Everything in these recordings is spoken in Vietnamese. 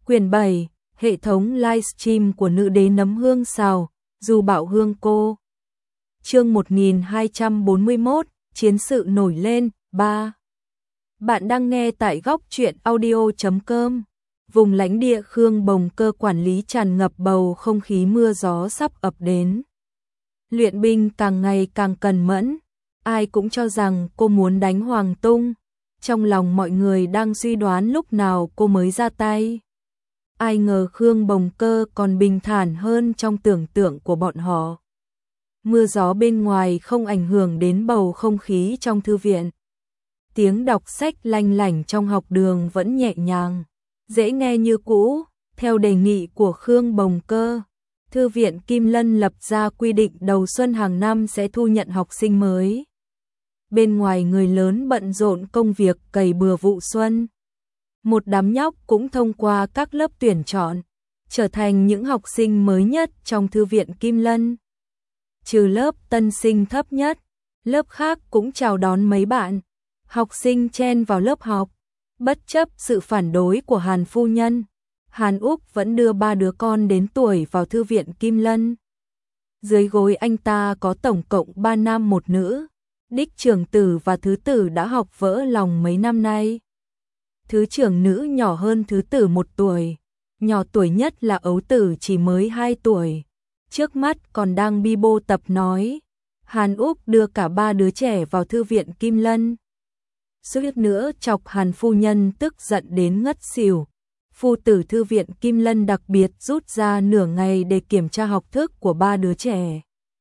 Quyển 7, hệ thống livestream của nữ đế nấm hương xào, Du Bảo Hương cô. Chương 1241, chiến sự nổi lên, 3. Bạn đang nghe tại góc truyện audio.com. Vùng lãnh địa Khương Bồng Cơ quản lý tràn ngập bầu không khí mưa gió sắp ập đến. Luyện binh càng ngày càng cần mẫn, ai cũng cho rằng cô muốn đánh Hoàng Tung. Trong lòng mọi người đang suy đoán lúc nào cô mới ra tay. Ai ngờ Khương Bồng Cơ còn bình thản hơn trong tưởng tượng của bọn họ. Mưa gió bên ngoài không ảnh hưởng đến bầu không khí trong thư viện. Tiếng đọc sách lanh lảnh trong học đường vẫn nhẹ nhàng, dễ nghe như cũ. Theo đề nghị của Khương Bồng Cơ, Thư viện Kim Lân lập ra quy định đầu xuân hàng năm sẽ thu nhận học sinh mới. Bên ngoài người lớn bận rộn công việc cày bừa vụ xuân. Một đám nhóc cũng thông qua các lớp tuyển chọn, trở thành những học sinh mới nhất trong Thư viện Kim Lân. Trừ lớp tân sinh thấp nhất, lớp khác cũng chào đón mấy bạn. Học sinh chen vào lớp học, bất chấp sự phản đối của Hàn phu nhân. Hàn Úc vẫn đưa 3 đứa con đến tuổi vào Thư viện Kim Lân. Dưới gối anh ta có tổng cộng 3 nam 1 nữ. Đích trưởng tử và thứ tử đã học vỡ lòng mấy năm nay. Thứ trưởng nữ nhỏ hơn thứ tử 1 tuổi, nhỏ tuổi nhất là ấu tử chỉ mới 2 tuổi. Trước mắt còn đang bi bô tập nói. Hàn Úc đưa cả 3 đứa trẻ vào Thư viện Kim Lân. Suýt nữa chọc Hàn phu nhân tức giận đến ngất xỉu. Phu tử Thư viện Kim Lân đặc biệt rút ra nửa ngày để kiểm tra học thức của 3 đứa trẻ.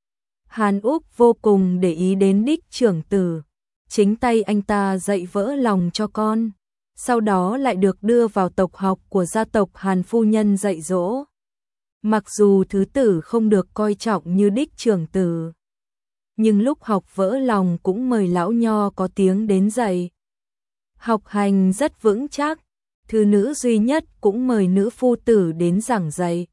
Hàn Úc vô cùng để ý đến đích trưởng tử. Chính tay anh ta dạy vỡ lòng cho con. Sau đó lại được đưa vào tộc học của gia tộc Hàn phu nhân dạy dỗ. Mặc dù thứ tử không được coi trọng như đích trưởng tử, nhưng lúc học vỡ lòng cũng mời lão nho có tiếng đến dạy. Học hành rất vững chắc, thứ nữ duy nhất cũng mời nữ phu tử đến giảng dạy.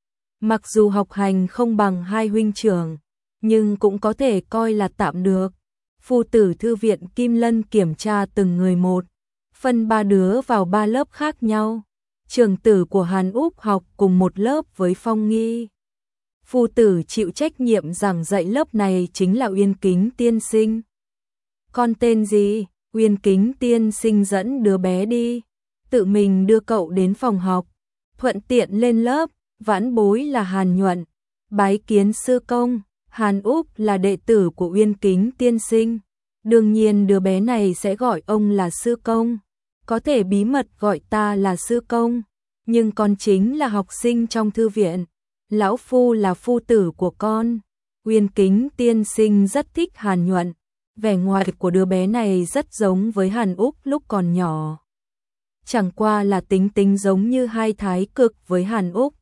Mặc dù học hành không bằng hai huynh trưởng, nhưng cũng có thể coi là tạm được. Phu tử Thư viện Kim Lân kiểm tra từng người một, phân 3 đứa vào 3 lớp khác nhau. Trưởng tử của Hàn Úc học cùng một lớp với Phong Nghi. Phu tử chịu trách nhiệm giảng dạy lớp này chính là Uyên Kính tiên sinh. Con tên gì? Uyên Kính tiên sinh dẫn đứa bé đi, tự mình đưa cậu đến phòng học, thuận tiện lên lớp. Vãn bối là Hàn Nhuận, bái kiến sư công. Hàn Úc là đệ tử của Uyên Kính tiên sinh, đương nhiên đứa bé này sẽ gọi ông là sư công. Có thể bí mật gọi ta là sư công, nhưng con chính là học sinh trong thư viện. Lão phu là phu tử của con. Uyên Kính tiên sinh rất thích Hàn Nhuận. Vẻ ngoài của đứa bé này rất giống với Hàn Úc lúc còn nhỏ. Chẳng qua là tính tính giống như hai thái cực với Hàn Úc.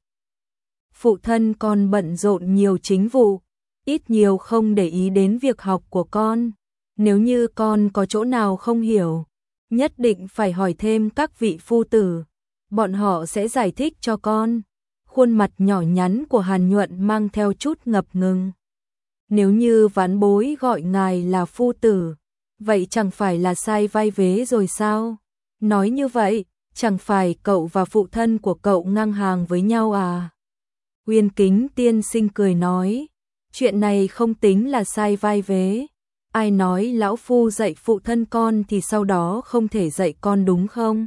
Phụ thân con bận rộn nhiều chính vụ, ít nhiều không để ý đến việc học của con. Nếu như con có chỗ nào không hiểu, nhất định phải hỏi thêm các vị phu tử, bọn họ sẽ giải thích cho con. Khuôn mặt nhỏ nhắn của Hàn Nhuận mang theo chút ngập ngừng. Nếu như vãn bối gọi ngài là phu tử, vậy chẳng phải là sai vai vế rồi sao? Nói như vậy, chẳng phải cậu và phụ thân của cậu ngang hàng với nhau à? Uyên Kính tiên sinh cười nói, chuyện này không tính là sai vai vế. Ai nói lão phu dạy phụ thân con thì sau đó không thể dạy con đúng không?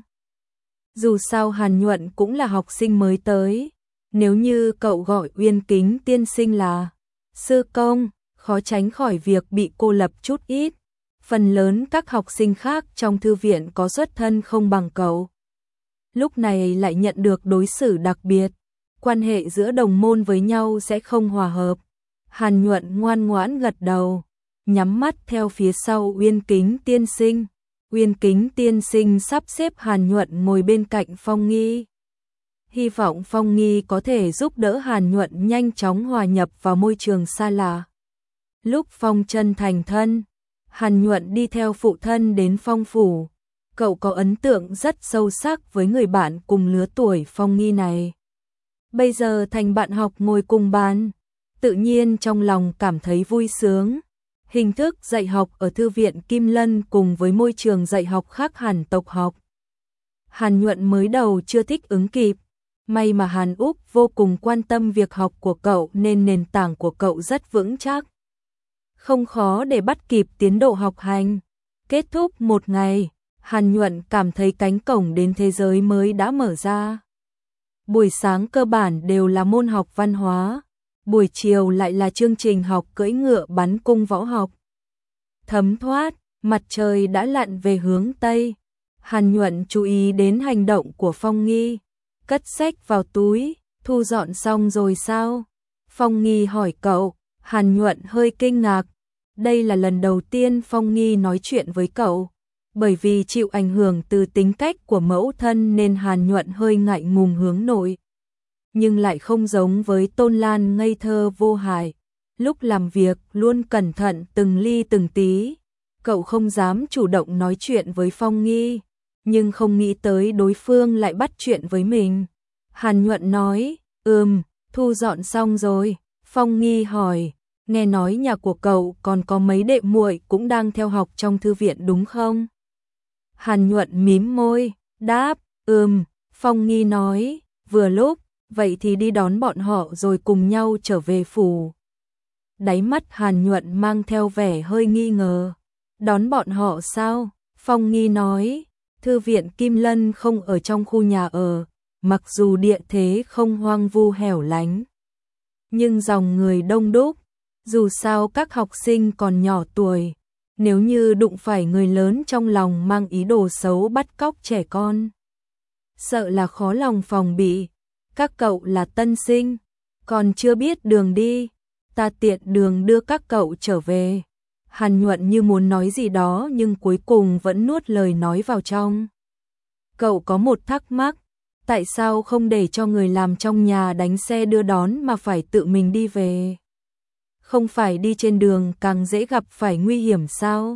Dù sao Hàn Nhuận cũng là học sinh mới tới. Nếu như cậu gọi Uyên Kính tiên sinh là sư công, khó tránh khỏi việc bị cô lập chút ít. Phần lớn các học sinh khác trong thư viện có xuất thân không bằng cậu, lúc này lại nhận được đối xử đặc biệt. Quan hệ giữa đồng môn với nhau sẽ không hòa hợp. Hàn Nhuận ngoan ngoãn gật đầu, nhắm mắt theo phía sau Uyên Kính tiên sinh. Uyên Kính tiên sinh sắp xếp Hàn Nhuận ngồi bên cạnh Phong Nghi. Hy vọng Phong Nghi có thể giúp đỡ Hàn Nhuận nhanh chóng hòa nhập vào môi trường xa lạ. Lúc Phong Chân thành thân, Hàn Nhuận đi theo phụ thân đến Phong phủ. Cậu có ấn tượng rất sâu sắc với người bạn cùng lứa tuổi Phong Nghi này. Bây giờ thành bạn học ngồi cùng bàn, tự nhiên trong lòng cảm thấy vui sướng. Hình thức dạy học ở Thư viện Kim Lân cùng với môi trường dạy học khác hẳn tộc học. Hàn Nhuận mới đầu chưa thích ứng kịp, May mà Hàn Úc vô cùng quan tâm việc học của cậu nên nền tảng của cậu rất vững chắc. Không khó để bắt kịp tiến độ học hành. Kết thúc một ngày, Hàn Nhuận cảm thấy cánh cổng đến thế giới mới đã mở ra. Buổi sáng cơ bản đều là môn học văn hóa, buổi chiều lại là chương trình học cưỡi ngựa bắn cung võ học. Thấm thoát, mặt trời đã lặn về hướng Tây. Hàn Nhuận chú ý đến hành động của Phong Nghi. Cất sách vào túi, thu dọn xong rồi sao? Phong Nghi hỏi cậu. Hàn Nhuận hơi kinh ngạc. Đây là lần đầu tiên Phong Nghi nói chuyện với cậu. Bởi vì chịu ảnh hưởng từ tính cách của mẫu thân nên Hàn Nhuận hơi ngại ngùng hướng nội. Nhưng lại không giống với Tôn Lan ngây thơ vô hại. Lúc làm việc luôn cẩn thận từng ly từng tí. Cậu không dám chủ động nói chuyện với Phong Nghi, nhưng không nghĩ tới đối phương lại bắt chuyện với mình. Hàn Nhuận nói, thu dọn xong rồi. Phong Nghi hỏi, nghe nói nhà của cậu còn có mấy đệ muội cũng đang theo học trong thư viện đúng không? Hàn Nhuận mím môi, đáp, Phong Nghi nói, vừa lúc, vậy thì đi đón bọn họ rồi cùng nhau trở về phủ. Đáy mắt Hàn Nhuận mang theo vẻ hơi nghi ngờ. Đón bọn họ sao? Phong Nghi nói, thư viện Kim Lân không ở trong khu nhà ở, mặc dù địa thế không hoang vu hẻo lánh, nhưng dòng người đông đúc, dù sao các học sinh còn nhỏ tuổi, nếu như đụng phải người lớn trong lòng mang ý đồ xấu bắt cóc trẻ con, sợ là khó lòng phòng bị. Các cậu là tân sinh, còn chưa biết đường đi, ta tiện đường đưa các cậu trở về. Hàn Nhuận như muốn nói gì đó nhưng cuối cùng vẫn nuốt lời nói vào trong. Cậu có một thắc mắc, tại sao không để cho người làm trong nhà đánh xe đưa đón mà phải tự mình đi về? Không phải đi trên đường càng dễ gặp phải nguy hiểm sao?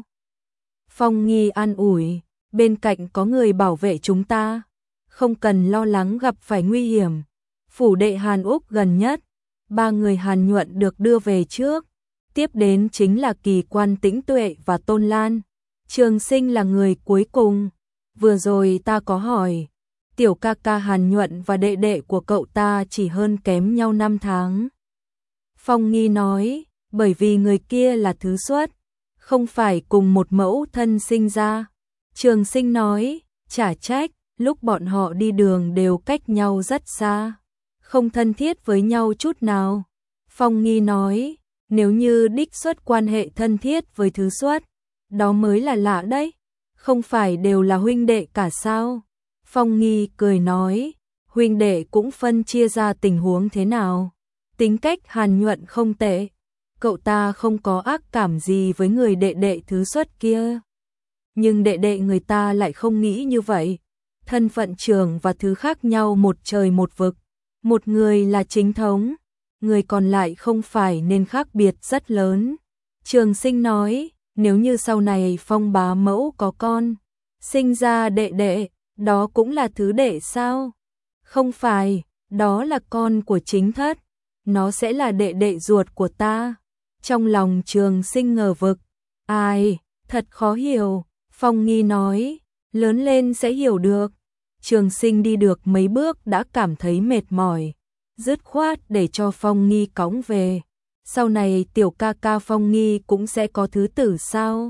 Phong Nghi an ủi, bên cạnh có người bảo vệ chúng ta, không cần lo lắng gặp phải nguy hiểm. Phủ đệ Hàn Úc gần nhất, 3 người Hàn Nhuận được đưa về trước. Tiếp đến chính là Kỳ Quan Tĩnh Tuệ và Tôn Lan. Trường Sinh là người cuối cùng. Vừa rồi ta có hỏi, tiểu ca ca Hàn Nhuận và đệ đệ của cậu ta chỉ hơn kém nhau 5 tháng. Phong Nghi nói, bởi vì người kia là thứ xuất, không phải cùng một mẫu thân sinh ra. Trường Sinh nói, chả trách, lúc bọn họ đi đường đều cách nhau rất xa, không thân thiết với nhau chút nào. Phong Nghi nói, nếu như đích xuất quan hệ thân thiết với thứ xuất, đó mới là lạ đấy, không phải đều là huynh đệ cả sao? Phong Nghi cười nói, huynh đệ cũng phân chia ra tình huống thế nào. Tính cách Hàn Nhuận không tệ, cậu ta không có ác cảm gì với người đệ đệ thứ xuất kia. Nhưng đệ đệ người ta lại không nghĩ như vậy. Thân phận trưởng và thứ khác nhau một trời một vực. Một người là chính thống, người còn lại không phải nên khác biệt rất lớn. Trường Sinh nói, nếu như sau này Phong bá mẫu có con, sinh ra đệ đệ, đó cũng là thứ đệ sao? Không phải, đó là con của chính thất, nó sẽ là đệ đệ ruột của ta. Trong lòng Trường Sinh ngờ vực, ai, thật khó hiểu. Phong Nghi nói, lớn lên sẽ hiểu được. Trường Sinh đi được mấy bước đã cảm thấy mệt mỏi, dứt khoát để cho Phong Nghi cõng về. Sau này tiểu ca ca Phong Nghi cũng sẽ có thứ tử sao?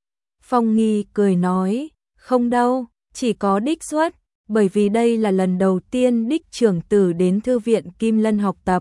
Phong Nghi cười nói, không đâu, chỉ có đích xuất, bởi vì đây là lần đầu tiên đích trưởng tử đến thư viện Kim Lân học tập.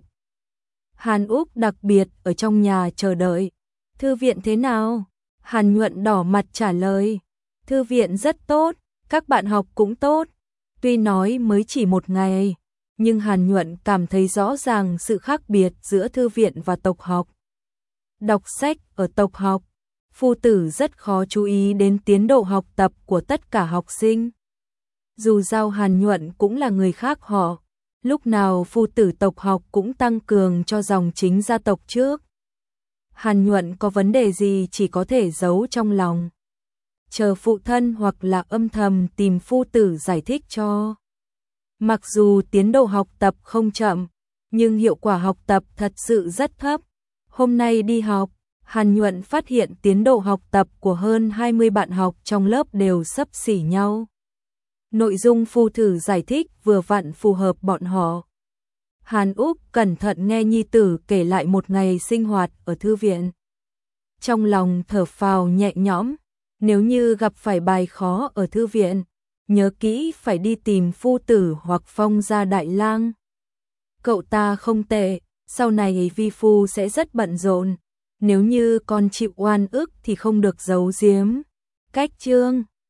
Hàn Úc đặc biệt ở trong nhà chờ đợi. Thư viện thế nào? Hàn Nhuận đỏ mặt trả lời, thư viện rất tốt, các bạn học cũng tốt. Tuy nói mới chỉ một ngày, nhưng Hàn Nhuận cảm thấy rõ ràng sự khác biệt giữa thư viện và tộc học. Đọc sách ở tộc học, phu tử rất khó chú ý đến tiến độ học tập của tất cả học sinh. Dù sao Hàn Nhuận cũng là người khác họ, lúc nào phu tử tộc học cũng tăng cường cho dòng chính gia tộc trước. Hàn Nhuận có vấn đề gì chỉ có thể giấu trong lòng, chờ phụ thân hoặc là âm thầm tìm phu tử giải thích cho. Mặc dù tiến độ học tập không chậm, nhưng hiệu quả học tập thật sự rất thấp. Hôm nay đi học, Hàn Nhuận phát hiện tiến độ học tập của hơn 20 bạn học trong lớp đều xấp xỉ nhau. Nội dung Phu Tử giải thích vừa vặn phù hợp bọn họ. Hàn Úc cẩn thận nghe nhi tử kể lại một ngày sinh hoạt ở thư viện. Trong lòng thở phào nhẹ nhõm, nếu như gặp phải bài khó ở thư viện, nhớ kỹ phải đi tìm Phu Tử hoặc Phong gia đại lang. Cậu ta không tệ, sau này vi phu sẽ rất bận rộn, nếu như con chịu oan ức thì không được giấu giếm. Cách chương